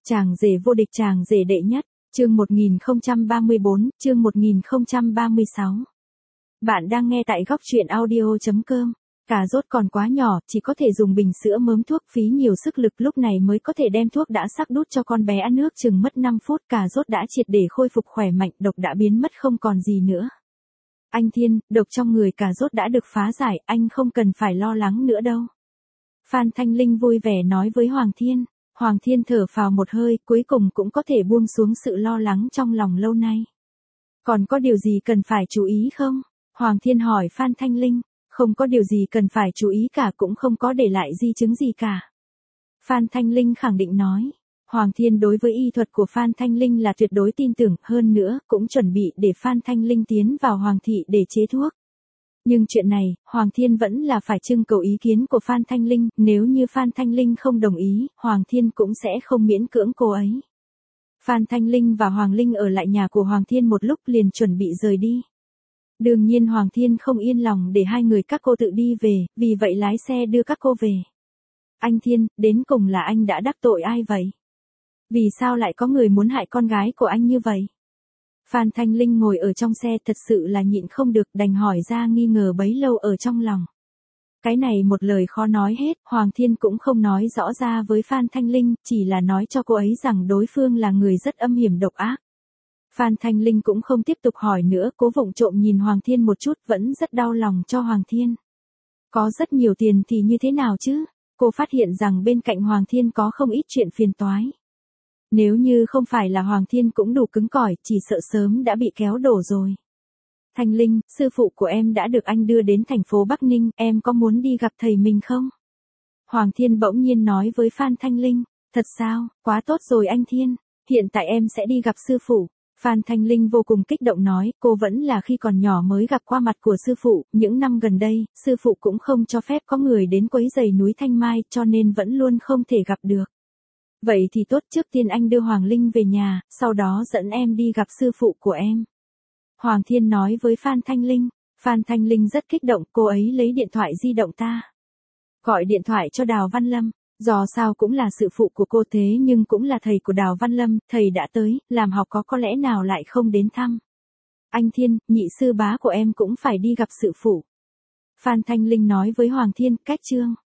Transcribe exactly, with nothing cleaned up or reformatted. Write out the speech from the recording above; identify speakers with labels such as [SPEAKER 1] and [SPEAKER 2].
[SPEAKER 1] Chàng rể vô địch, chàng rể đệ nhất, chương một nghìn không trăm ba mươi bốn, chương một nghìn không trăm ba mươi sáu. Bạn đang nghe tại góc truyện audio chấm com. Cà rốt còn quá nhỏ, chỉ có thể dùng bình sữa mớm thuốc, phí nhiều sức lực lúc này mới có thể đem thuốc đã sắc đút cho con bé ăn, nước chừng mất năm phút cà rốt đã triệt để khôi phục khỏe mạnh, độc đã biến mất không còn gì nữa. Anh Thiên, độc trong người cà rốt đã được phá giải, anh không cần phải lo lắng nữa đâu. Phan Thanh Linh vui vẻ nói với Hoàng Thiên. Hoàng Thiên thở phào một hơi, cuối cùng cũng có thể buông xuống sự lo lắng trong lòng lâu nay. Còn có điều gì cần phải chú ý không? Hoàng Thiên hỏi Phan Thanh Linh. Không có điều gì cần phải chú ý cả, cũng không có để lại di chứng gì cả. Phan Thanh Linh khẳng định nói. Hoàng Thiên đối với y thuật của Phan Thanh Linh là tuyệt đối tin tưởng, hơn nữa cũng chuẩn bị để Phan Thanh Linh tiến vào Hoàng thị để chế thuốc. Nhưng chuyện này, Hoàng Thiên vẫn là phải trưng cầu ý kiến của Phan Thanh Linh, nếu như Phan Thanh Linh không đồng ý, Hoàng Thiên cũng sẽ không miễn cưỡng cô ấy. Phan Thanh Linh và Hoàng Linh ở lại nhà của Hoàng Thiên một lúc liền chuẩn bị rời đi. Đương nhiên Hoàng Thiên không yên lòng để hai người các cô tự đi về, vì vậy lái xe đưa các cô về. Anh Thiên, đến cùng là anh đã đắc tội ai vậy? Vì sao lại có người muốn hại con gái của anh như vậy? Phan Thanh Linh ngồi ở trong xe thật sự là nhịn không được, đành hỏi ra nghi ngờ bấy lâu ở trong lòng. Cái này một lời khó nói hết, Hoàng Thiên cũng không nói rõ ra với Phan Thanh Linh, chỉ là nói cho cô ấy rằng đối phương là người rất âm hiểm độc ác. Phan Thanh Linh cũng không tiếp tục hỏi nữa, cố vụng trộm nhìn Hoàng Thiên một chút, vẫn rất đau lòng cho Hoàng Thiên. Có rất nhiều tiền thì như thế nào chứ? Cô phát hiện rằng bên cạnh Hoàng Thiên có không ít chuyện phiền toái. Nếu như không phải là Hoàng Thiên cũng đủ cứng cỏi, chỉ sợ sớm đã bị kéo đổ rồi. Thanh Linh, sư phụ của em đã được anh đưa đến thành phố Bắc Ninh, em có muốn đi gặp thầy mình không? Hoàng Thiên bỗng nhiên nói với Phan Thanh Linh. Thật sao, quá tốt rồi anh Thiên, hiện tại em sẽ đi gặp sư phụ. Phan Thanh Linh vô cùng kích động nói, cô vẫn là khi còn nhỏ mới gặp qua mặt của sư phụ, những năm gần đây, sư phụ cũng không cho phép có người đến quấy rầy núi Thanh Mai, cho nên vẫn luôn không thể gặp được. Vậy thì tốt, trước tiên anh đưa Hoàng Linh về nhà, sau đó dẫn em đi gặp sư phụ của em. Hoàng Thiên nói với Phan Thanh Linh. Phan Thanh Linh rất kích động, cô ấy lấy điện thoại di động ta. Gọi điện thoại cho Đào Văn Lâm. Dò sao cũng là sự phụ của cô thế nhưng cũng là thầy của Đào Văn Lâm, thầy đã tới, làm học có có lẽ nào lại không đến thăm. Anh Thiên, nhị sư bá của em cũng phải đi gặp sự phụ. Phan Thanh Linh nói với Hoàng Thiên, cách chương.